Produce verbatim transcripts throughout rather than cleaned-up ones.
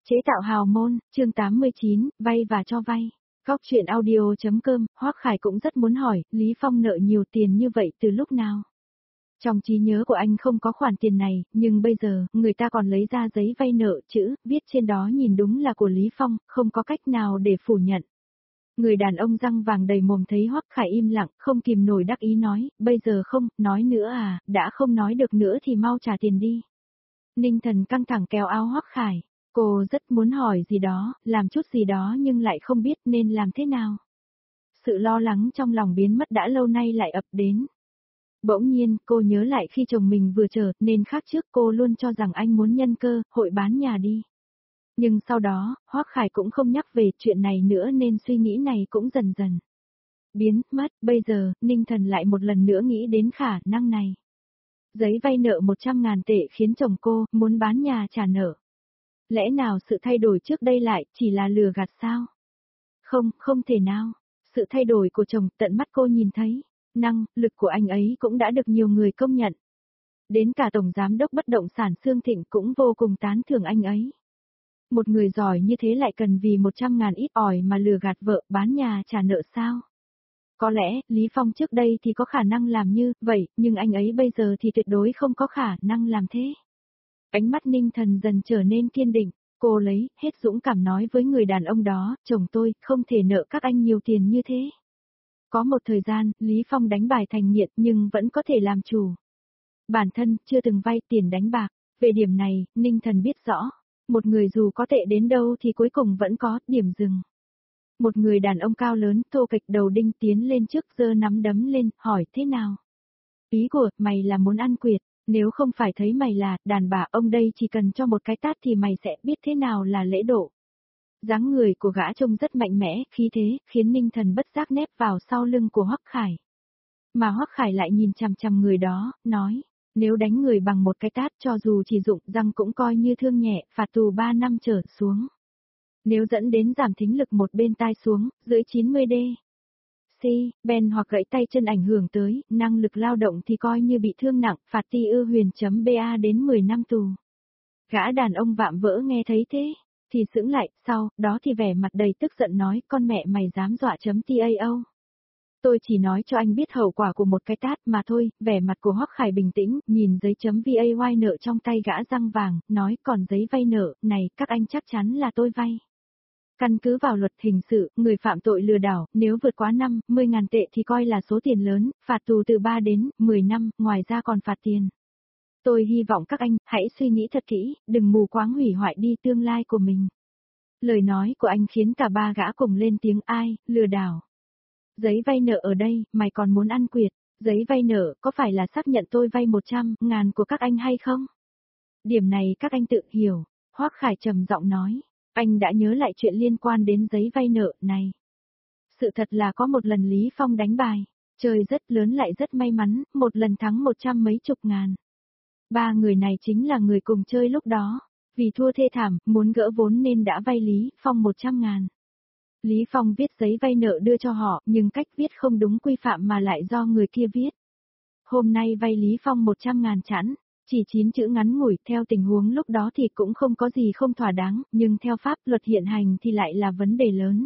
Chế tạo hào môn, chương tám mươi chín, vay và cho vay. Góc chuyện audio.com, Hoắc Khải cũng rất muốn hỏi, Lý Phong nợ nhiều tiền như vậy từ lúc nào? Trong trí nhớ của anh không có khoản tiền này, nhưng bây giờ, người ta còn lấy ra giấy vay nợ, chữ, viết trên đó nhìn đúng là của Lý Phong, không có cách nào để phủ nhận. Người đàn ông răng vàng đầy mồm thấy Hoắc Khải im lặng, không kìm nổi đắc ý nói, bây giờ không, nói nữa à, đã không nói được nữa thì mau trả tiền đi. Ninh Thần căng thẳng kéo áo Hoắc Khải. Cô rất muốn hỏi gì đó, làm chút gì đó nhưng lại không biết nên làm thế nào. Sự lo lắng trong lòng biến mất đã lâu nay lại ập đến. Bỗng nhiên, cô nhớ lại khi chồng mình vừa chờ, nên khác trước cô luôn cho rằng anh muốn nhân cơ, hội bán nhà đi. Nhưng sau đó, Hoắc Khải cũng không nhắc về chuyện này nữa nên suy nghĩ này cũng dần dần biến mất. Bây giờ, Ninh Thần lại một lần nữa nghĩ đến khả năng này. Giấy vay nợ một trăm ngàn tệ khiến chồng cô muốn bán nhà trả nợ. Lẽ nào sự thay đổi trước đây lại chỉ là lừa gạt sao? Không, không thể nào. Sự thay đổi của chồng tận mắt cô nhìn thấy. Năng, lực của anh ấy cũng đã được nhiều người công nhận. Đến cả Tổng Giám đốc Bất động sản Sương Thịnh cũng vô cùng tán thưởng anh ấy. Một người giỏi như thế lại cần vì một trăm ngàn ít ỏi mà lừa gạt vợ bán nhà trả nợ sao? Có lẽ, Lý Phong trước đây thì có khả năng làm như vậy, nhưng anh ấy bây giờ thì tuyệt đối không có khả năng làm thế. Ánh mắt Ninh Thần dần trở nên kiên định, cô lấy hết dũng cảm nói với người đàn ông đó, chồng tôi không thể nợ các anh nhiều tiền như thế. Có một thời gian, Lý Phong đánh bài thành nghiện nhưng vẫn có thể làm chủ. Bản thân chưa từng vay tiền đánh bạc, về điểm này, Ninh Thần biết rõ, một người dù có tệ đến đâu thì cuối cùng vẫn có điểm dừng. Một người đàn ông cao lớn, thô kệch đầu đinh tiến lên trước giơ nắm đấm lên, hỏi thế nào? Ý của mày là muốn ăn quyệt. Nếu không phải thấy mày là đàn bà ông đây chỉ cần cho một cái tát thì mày sẽ biết thế nào là lễ độ. Dáng người của gã trông rất mạnh mẽ, khí thế, khiến Ninh Thần bất giác nép vào sau lưng của Hoắc Khải. Mà Hoắc Khải lại nhìn chằm chằm người đó, nói, nếu đánh người bằng một cái tát cho dù chỉ rụng răng cũng coi như thương nhẹ, phạt tù ba năm trở xuống. Nếu dẫn đến giảm thính lực một bên tai xuống, dưới chín mươi đê. C, bèn hoặc gãy tay chân ảnh hưởng tới, năng lực lao động thì coi như bị thương nặng, phạt ti ư huyền.ba đến mười năm tù. Gã đàn ông vạm vỡ nghe thấy thế, thì sững lại, sau, đó thì vẻ mặt đầy tức giận nói, con mẹ mày dám dọa chấm tao. Tôi chỉ nói cho anh biết hậu quả của một cái tát mà thôi, vẻ mặt của Hoắc Khải bình tĩnh, nhìn giấy chấm vay nợ trong tay gã răng vàng, nói còn giấy vay nợ, này, các anh chắc chắn là tôi vay. Căn cứ vào luật hình sự, người phạm tội lừa đảo, nếu vượt quá năm mươi ngàn tệ thì coi là số tiền lớn, phạt tù từ ba đến mười năm, ngoài ra còn phạt tiền. Tôi hy vọng các anh, hãy suy nghĩ thật kỹ, đừng mù quáng hủy hoại đi tương lai của mình. Lời nói của anh khiến cả ba gã cùng lên tiếng ai, lừa đảo. Giấy vay nợ ở đây, mày còn muốn ăn quyệt, giấy vay nợ, có phải là xác nhận tôi vay một trăm ngàn của các anh hay không? Điểm này các anh tự hiểu, Hoắc Khải trầm giọng nói. Anh đã nhớ lại chuyện liên quan đến giấy vay nợ này. Sự thật là có một lần Lý Phong đánh bài, chơi rất lớn lại rất may mắn, một lần thắng một trăm mấy chục ngàn. Ba người này chính là người cùng chơi lúc đó, vì thua thê thảm, muốn gỡ vốn nên đã vay Lý Phong một trăm ngàn. Lý Phong viết giấy vay nợ đưa cho họ, nhưng cách viết không đúng quy phạm mà lại do người kia viết. Hôm nay vay Lý Phong một trăm ngàn chẵn. Chỉ chín chữ ngắn ngủi, theo tình huống lúc đó thì cũng không có gì không thỏa đáng, nhưng theo pháp luật hiện hành thì lại là vấn đề lớn.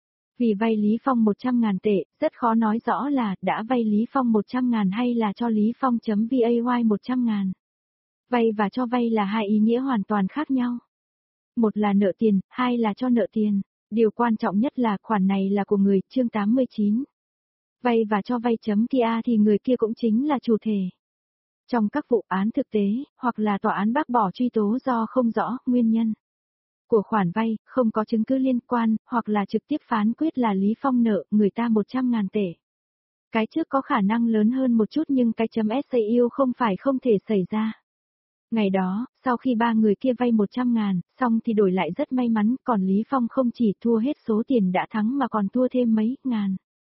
Vì vay Lý Phong một trăm ngàn tệ, rất khó nói rõ là đã vay Lý Phong một trăm ngàn hay là cho Lý Phong chấm vay một trăm ngàn. Vay và cho vay là hai ý nghĩa hoàn toàn khác nhau. Một là nợ tiền, hai là cho nợ tiền. Điều quan trọng nhất là khoản này là của người, chương tám mươi chín. Vay và cho vay chấm kia thì người kia cũng chính là chủ thể. Trong các vụ án thực tế, hoặc là tòa án bác bỏ truy tố do không rõ nguyên nhân của khoản vay, không có chứng cứ liên quan, hoặc là trực tiếp phán quyết là Lý Phong nợ người ta một trăm ngàn tệ. Cái trước có khả năng lớn hơn một chút nhưng cái chấm sao không phải không thể xảy ra. Ngày đó, sau khi ba người kia vay một trăm ngàn, xong thì đổi lại rất may mắn, còn Lý Phong không chỉ thua hết số tiền đã thắng mà còn thua thêm mấy ngàn.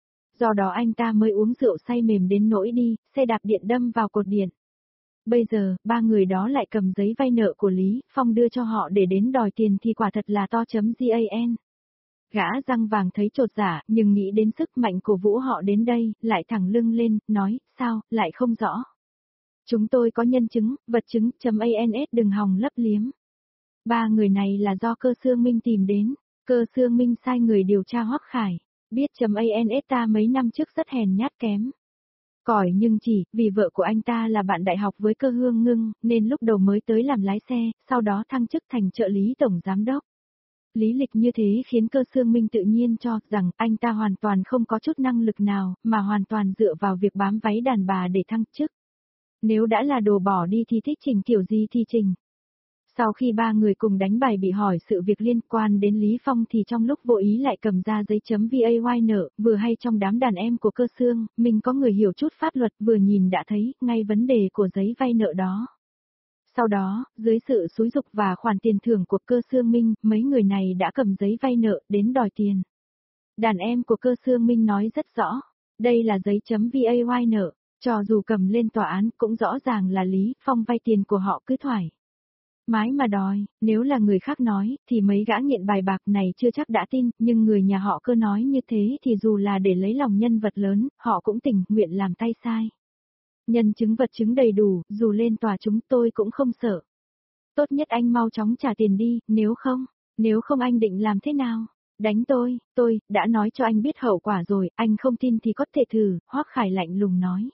Do đó anh ta mới uống rượu say mềm đến nỗi đi, xe đạp điện đâm vào cột điện. Bây giờ, ba người đó lại cầm giấy vay nợ của Lý Phong đưa cho họ để đến đòi tiền thì quả thật là to.gan. Gã răng vàng thấy chột dạ, nhưng nghĩ đến sức mạnh của Vũ họ đến đây, lại thẳng lưng lên, nói, sao, lại không rõ. Chúng tôi có nhân chứng, vật chứng.ans đừng hòng lấp liếm. Ba người này là do Cơ Xương Minh tìm đến. Cơ Xương Minh sai người điều tra Hoắc Khải. Biết .ans ta mấy năm trước rất hèn nhát kém. Còi nhưng chỉ vì vợ của anh ta là bạn đại học với Cơ Hương Ngưng, nên lúc đầu mới tới làm lái xe, sau đó thăng chức thành trợ lý tổng giám đốc. Lý lịch như thế khiến Cơ Xương Minh tự nhiên cho rằng anh ta hoàn toàn không có chút năng lực nào, mà hoàn toàn dựa vào việc bám váy đàn bà để thăng chức. Nếu đã là đồ bỏ đi thì thích chỉnh kiểu gì thì chỉnh. Sau khi ba người cùng đánh bài bị hỏi sự việc liên quan đến Lý Phong thì trong lúc vô ý lại cầm ra giấy chấm vay nợ, vừa hay trong đám đàn em của Cơ Xương, mình có người hiểu chút pháp luật vừa nhìn đã thấy ngay vấn đề của giấy vay nợ đó. Sau đó, dưới sự xúi giục và khoản tiền thưởng của Cơ Xương Minh, mấy người này đã cầm giấy vay nợ đến đòi tiền. Đàn em của Cơ Xương Minh nói rất rõ, đây là giấy chấm vay nợ, cho dù cầm lên tòa án cũng rõ ràng là Lý Phong vay tiền của họ cứ thoải mái mà đòi, nếu là người khác nói, thì mấy gã nghiện bài bạc này chưa chắc đã tin, nhưng người nhà họ Cơ nói như thế thì dù là để lấy lòng nhân vật lớn, họ cũng tình nguyện làm tay sai. Nhân chứng vật chứng đầy đủ, dù lên tòa chúng tôi cũng không sợ. Tốt nhất anh mau chóng trả tiền đi, nếu không, nếu không anh định làm thế nào? Đánh tôi, tôi, đã nói cho anh biết hậu quả rồi, anh không tin thì có thể thử, Hoắc Khải lạnh lùng nói.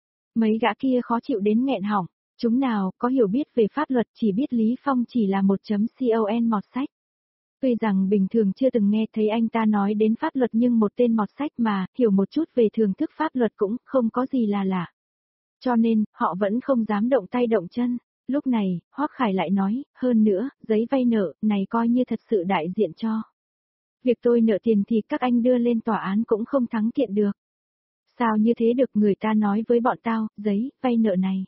Mấy gã kia khó chịu đến nghẹn họng. Chúng nào có hiểu biết về pháp luật chỉ biết Lý Phong chỉ là một chấm con mọt sách. Tuy rằng bình thường chưa từng nghe thấy anh ta nói đến pháp luật nhưng một tên mọt sách mà, hiểu một chút về thưởng thức pháp luật cũng không có gì là lạ. Cho nên, họ vẫn không dám động tay động chân. Lúc này, Hoắc Khải lại nói, hơn nữa, giấy vay nợ này coi như thật sự đại diện cho. Việc tôi nợ tiền thì các anh đưa lên tòa án cũng không thắng kiện được. Sao như thế được, người ta nói với bọn tao, giấy vay nợ này.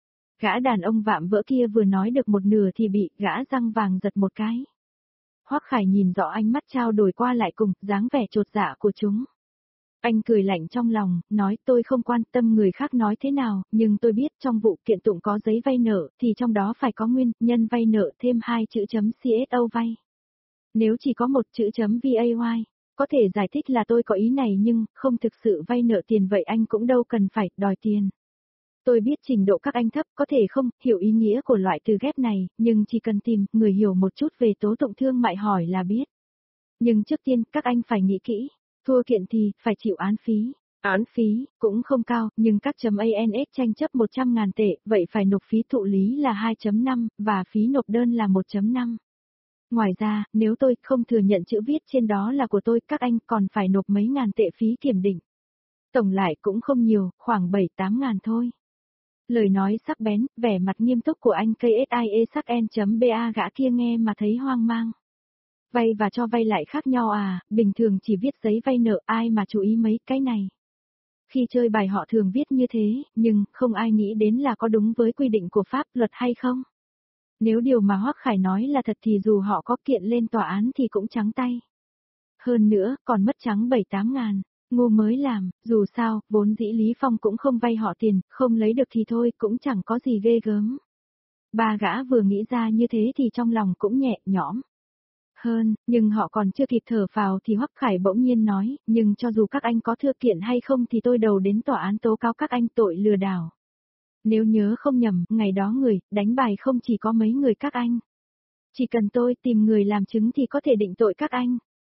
Gã đàn ông vạm vỡ kia vừa nói được một nửa thì bị gã răng vàng giật một cái. Hoắc Khải nhìn rõ ánh mắt trao đổi qua lại cùng, dáng vẻ chột dạ của chúng. Anh cười lạnh trong lòng, nói tôi không quan tâm người khác nói thế nào, nhưng tôi biết trong vụ kiện tụng có giấy vay nợ, thì trong đó phải có nguyên nhân vay nợ thêm hai chữ chấm co vay. Nếu chỉ có một chữ chấm vay, có thể giải thích là tôi có ý này nhưng không thực sự vay nợ tiền vậy anh cũng đâu cần phải đòi tiền. Tôi biết trình độ các anh thấp có thể không hiểu ý nghĩa của loại từ ghép này, nhưng chỉ cần tìm người hiểu một chút về tố tụng thương mại hỏi là biết. Nhưng trước tiên các anh phải nghĩ kỹ, thua kiện thì phải chịu án phí. Án phí cũng không cao, nhưng các .ans tranh chấp một trăm ngàn tệ, vậy phải nộp phí thụ lý là hai chấm năm, và phí nộp đơn là một chấm năm. Ngoài ra, nếu tôi không thừa nhận chữ viết trên đó là của tôi, các anh còn phải nộp mấy ngàn tệ phí kiểm định. Tổng lại cũng không nhiều, khoảng bảy tám ngàn thôi. Lời nói sắc bén, vẻ mặt nghiêm túc của anh KSIE sắc N.ba gã kia nghe mà thấy hoang mang. Vay và cho vay lại khác nhau à, bình thường chỉ viết giấy vay nợ ai mà chú ý mấy cái này. Khi chơi bài họ thường viết như thế, nhưng không ai nghĩ đến là có đúng với quy định của pháp luật hay không. Nếu điều mà Hoắc Khải nói là thật thì dù họ có kiện lên tòa án thì cũng trắng tay. Hơn nữa, còn mất trắng bảy tám ngàn. Ngu mới làm, dù sao, vốn dĩ Lý Phong cũng không vay họ tiền, không lấy được thì thôi, cũng chẳng có gì ghê gớm. Ba gã vừa nghĩ ra như thế thì trong lòng cũng nhẹ nhõm. Hơn, nhưng họ còn chưa kịp thở phào thì Hoắc Khải bỗng nhiên nói, nhưng cho dù các anh có thư kiện hay không thì tôi đầu đến tòa án tố cáo các anh tội lừa đảo. Nếu nhớ không nhầm, ngày đó người, đánh bài không chỉ có mấy người các anh. Chỉ cần tôi tìm người làm chứng thì có thể định tội các anh.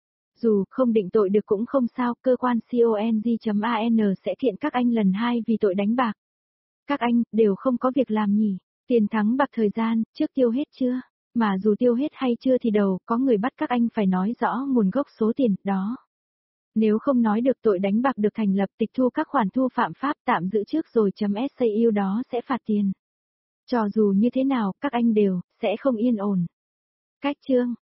Dù không định tội được cũng không sao, cơ quan cong.an sẽ kiện các anh lần hai vì tội đánh bạc. Các anh, đều không có việc làm nhỉ, tiền thắng bạc thời gian, trước tiêu hết chưa? Mà dù tiêu hết hay chưa thì đầu, có người bắt các anh phải nói rõ nguồn gốc số tiền, đó. Nếu không nói được tội đánh bạc được thành lập tịch thu các khoản thu phạm pháp tạm giữ trước rồi chấm sau đó sẽ phạt tiền. Cho dù như thế nào, các anh đều, sẽ không yên ổn. Cách chương